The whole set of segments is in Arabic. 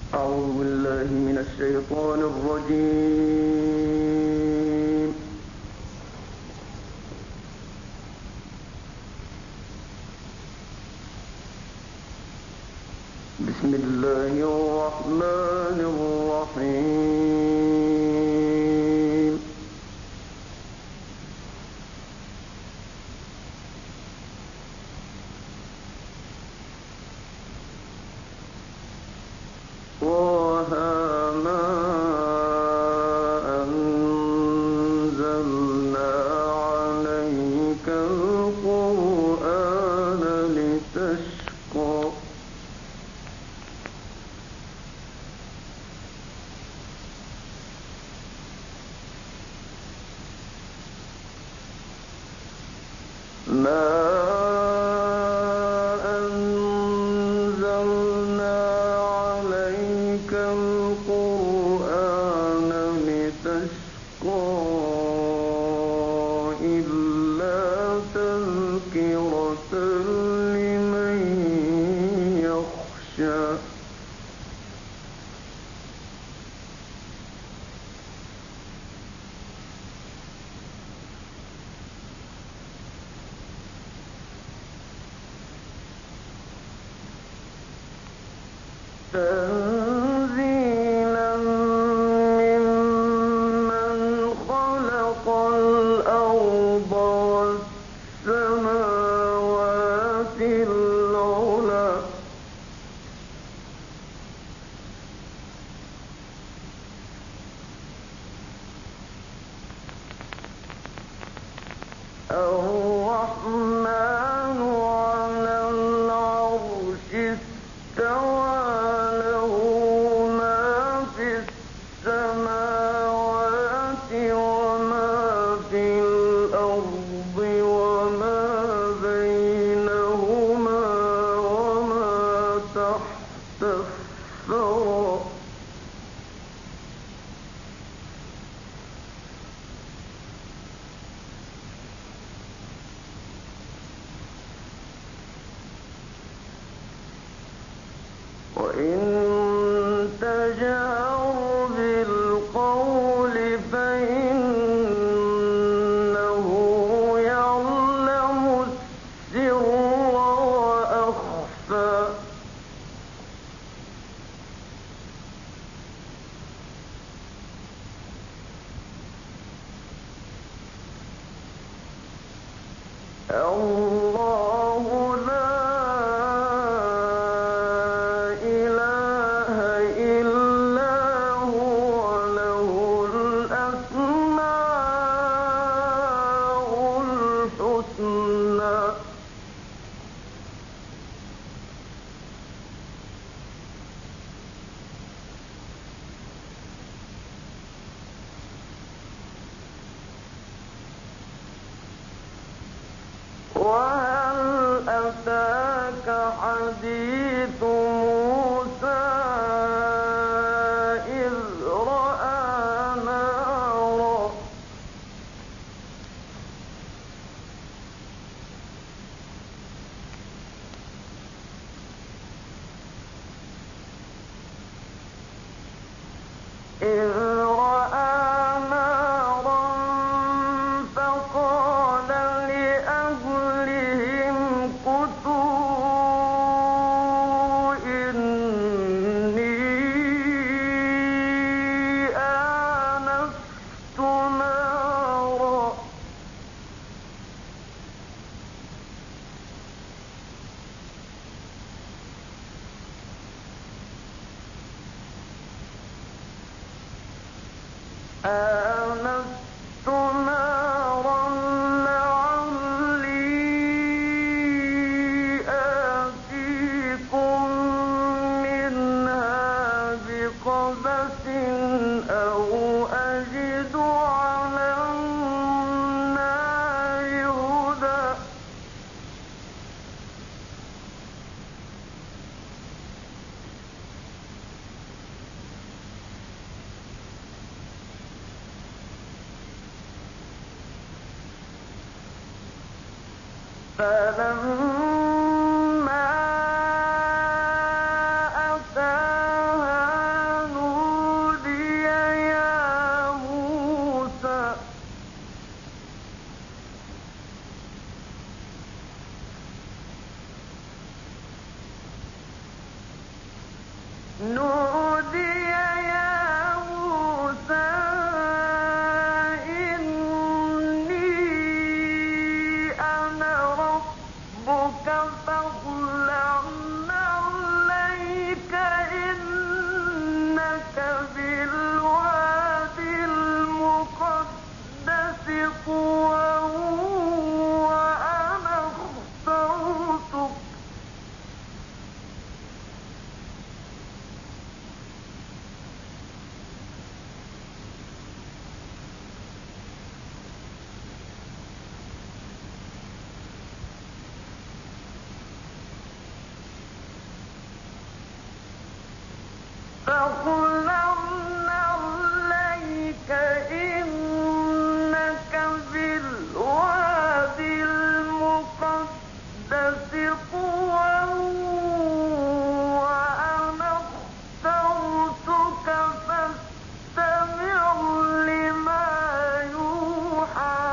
أعوذ بالله من الشيطان الرجيم. بسم الله الرحمن الرحيم. طه ما أنزلنا عليك القرآن لتشقى ما أنزلنا عليك القرآن لتشقى إلا تذكرة لمن يخشى تنزيلا ممن خلق الأرض والسماوات العلى الرحمن على العرش استوى له ما في السماوات وما في الأرض وما بينهما وما تحت الثرى وإن تجهر بالقول فإنه يعلم السر وأخفى الله لا إله إلا هو له الأسماء الحسنى وهل أتاك حديث موسى إذ رأى نارا فقال لأهلهم كثوا إني آنست نارا آنست نارا لعلي آتيكم منها بقبس أو أجد على النار هدى فلما أتاها نودي يا موسى إني أنا ربك فاخلع نعليك إنك بالوادي المقدس طوى وأنا اخترتك فاخلعنا عليك إنك بالوادي المقدس طوى وأنا اخترتك فاستمع لما يوحى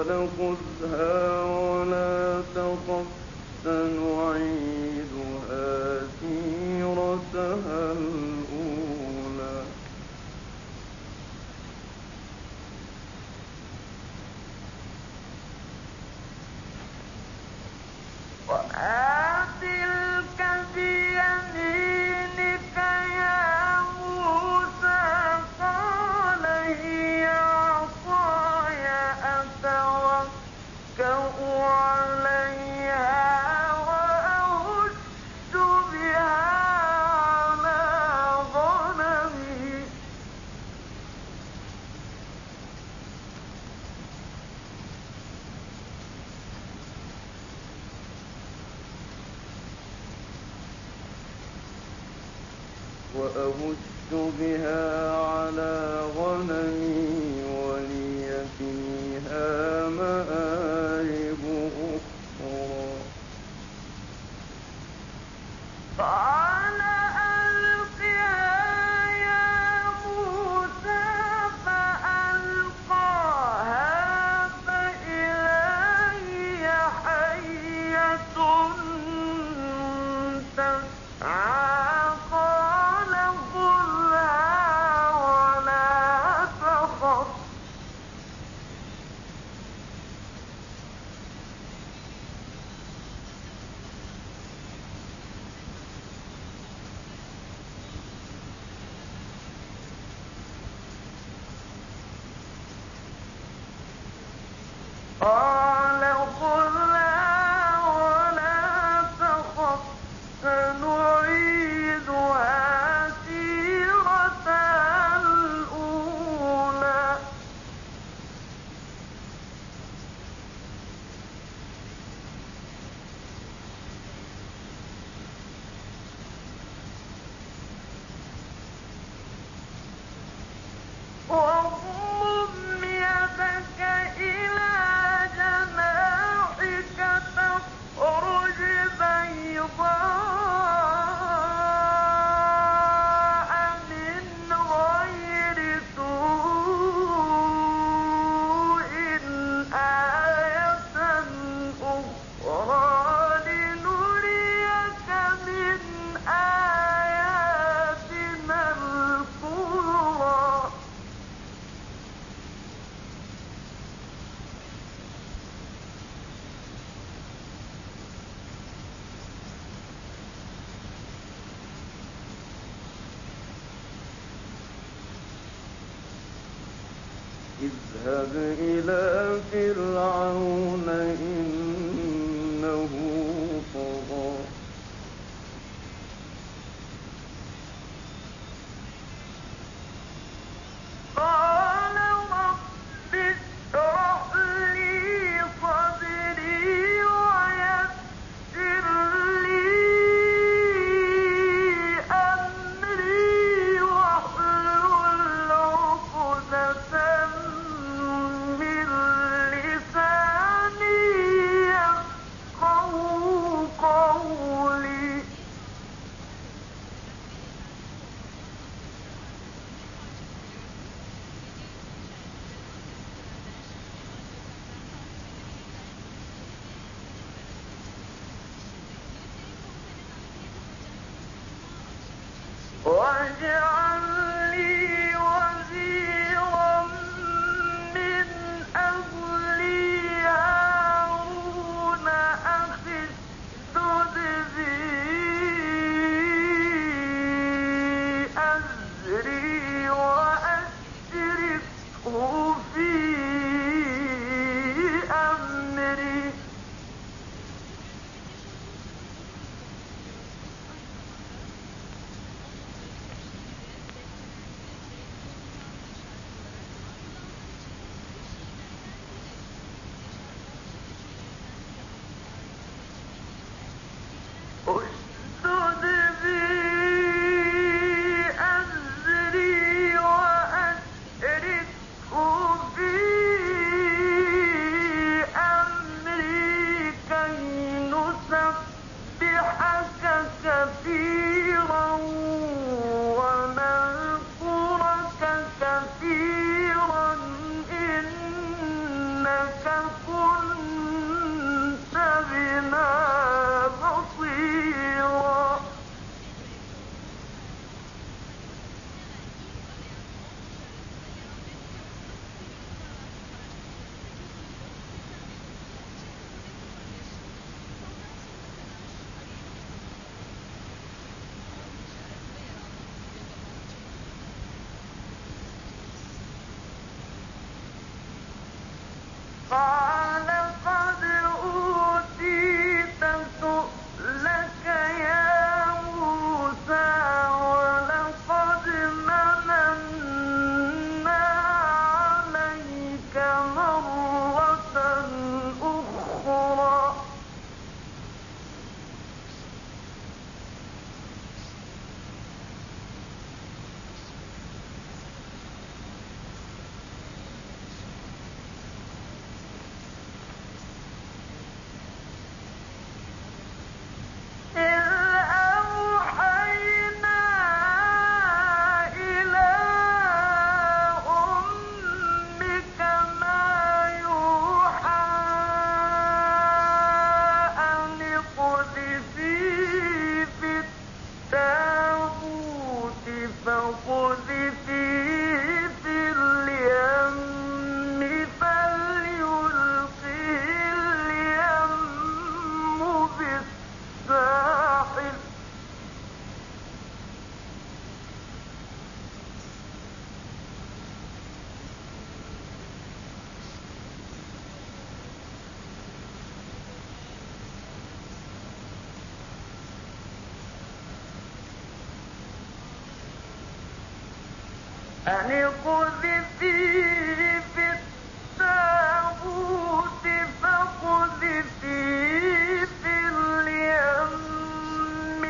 خذها ولا تخف سنعيدها سيرتها الأولى وما تلك بيمينك يا موسى قال هي عصاي أتوكأ عليها وأهش بها على غنمي ولي فيها مآرب أخرى قال ألقها يا موسى فألقاها فإذا هي حية تسعى قال خذها ولا تخف قال خذها ولا تخف سنعيدها سيرتها الأولى واضمم يدك إلى جناحك تخرج بيضاء من غير سوء آية أخرى لنريك من آياتنا الكبرى اذهب إلى فرعون إنه طغى قال رب اشرح لي صدري ويسر لي أمري واحلل عقدة من لساني يفقهوا قولي واجعل لي وزيرا من أهلي هارون أخي اشدد به أزري وأشركه في أمري قال قد أوتيت سؤلك يا موسى ولقد مننا عليك مرة أخرى أن اقذفيه في التابوت فاقذفيه في اليم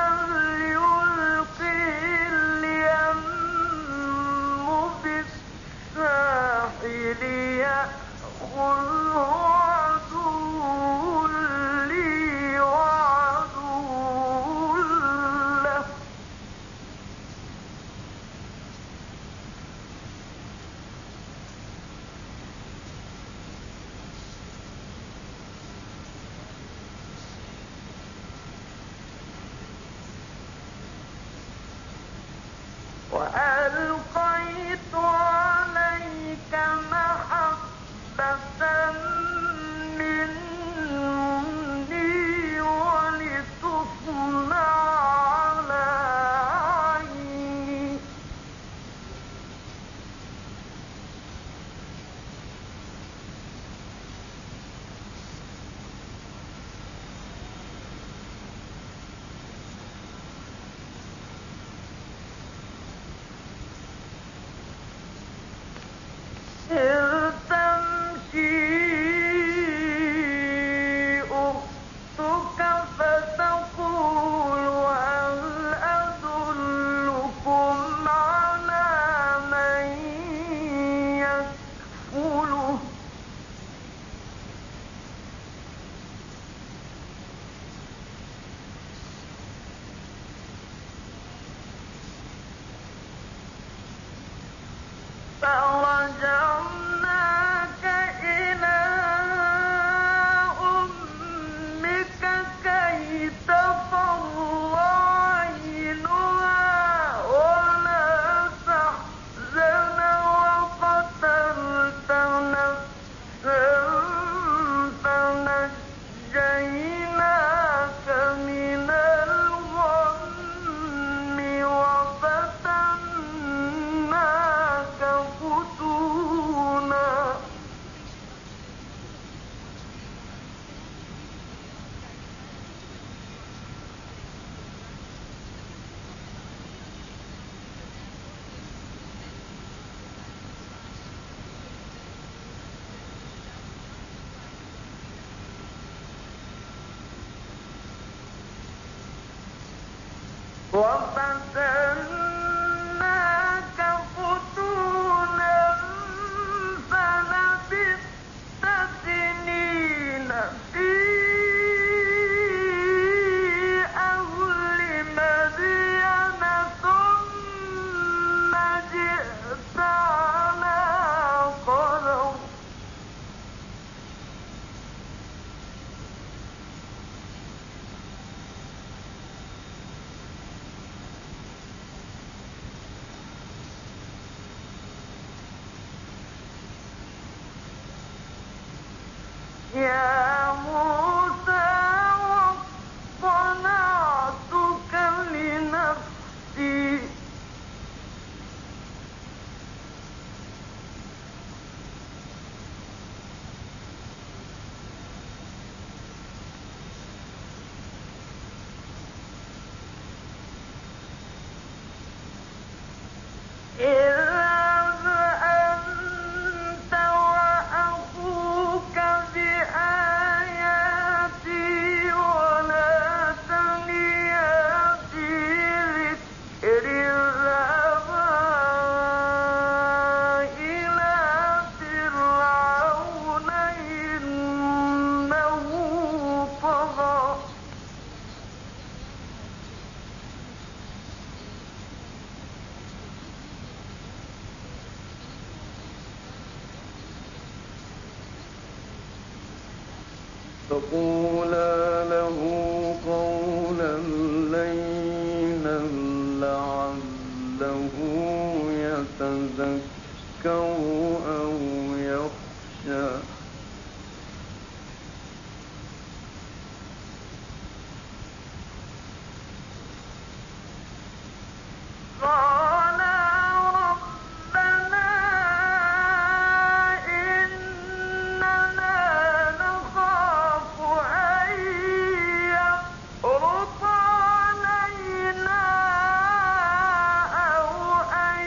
فليلقه اليم بالساحل يأخذه عدو لي وعدو له وألقيت عليك محبة مني ولتصنع على عيني إذ تمشي أختك فتقول هل أدلكم على من يكفله فرجعناك إلى أمك كي تقر عينها ولا تحزن وقتلت نفسا فنجيناك من الغم وفتناك فتونا وفتناك فتونا فلبثت سنين في أهل مدين ثم جئت على قدر يا موسى واصطنعتك لنفسي فقولا له قولا لينا لعله يتذكر أو يخشى قالا ربنا إننا نخاف أن يفرط علينا أو أن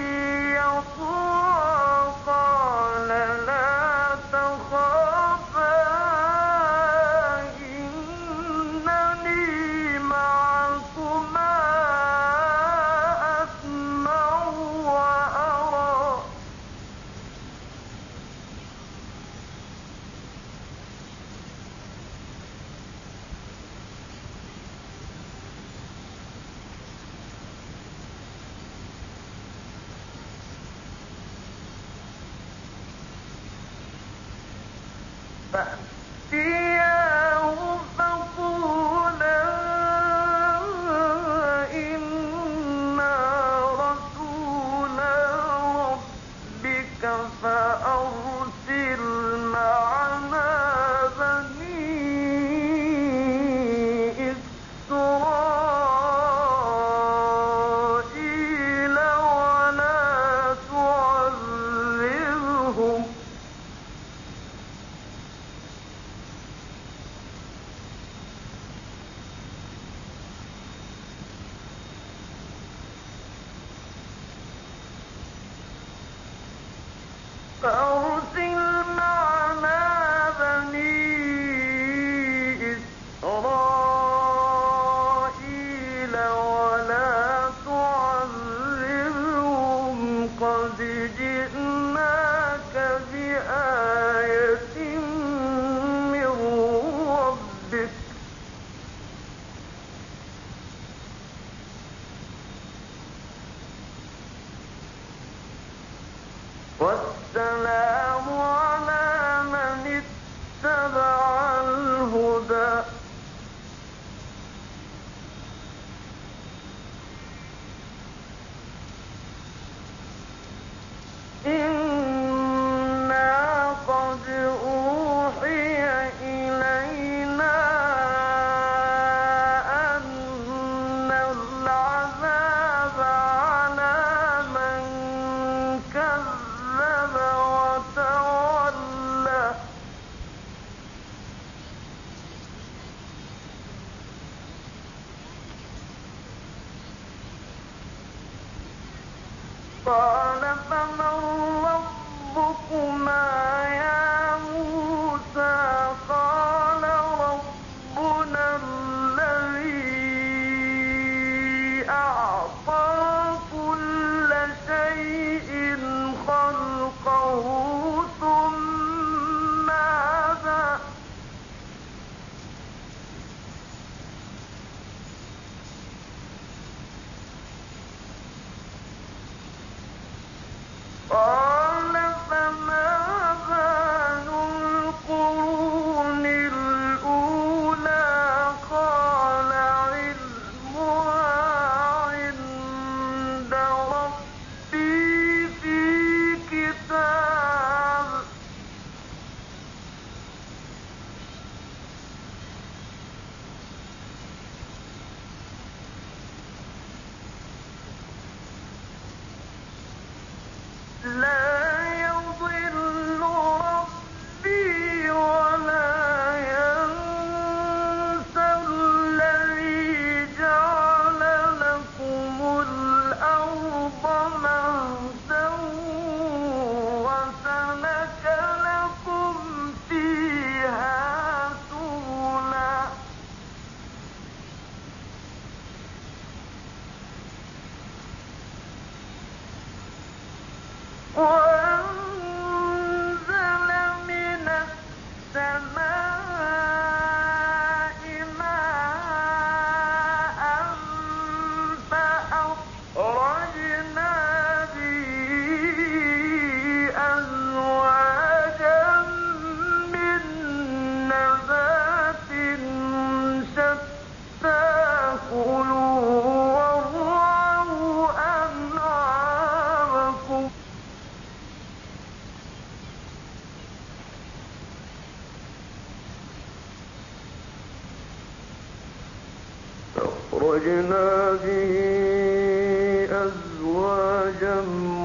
يطغى قال لا تخافا إنني معكما أسمع وأرى فأتياه فقولا إنا رسولا ربك فأرسل معنا بني إسرائيل ولا تعذبهم فأرسل معنا بني إسرائيل ولا تعذبهم قد جئناك بآية من ربك والسلام على من اتبع الهدى إنا قد أوحي إلينا أن العذاب على من كذب وتولى أخرجنا به أزواجا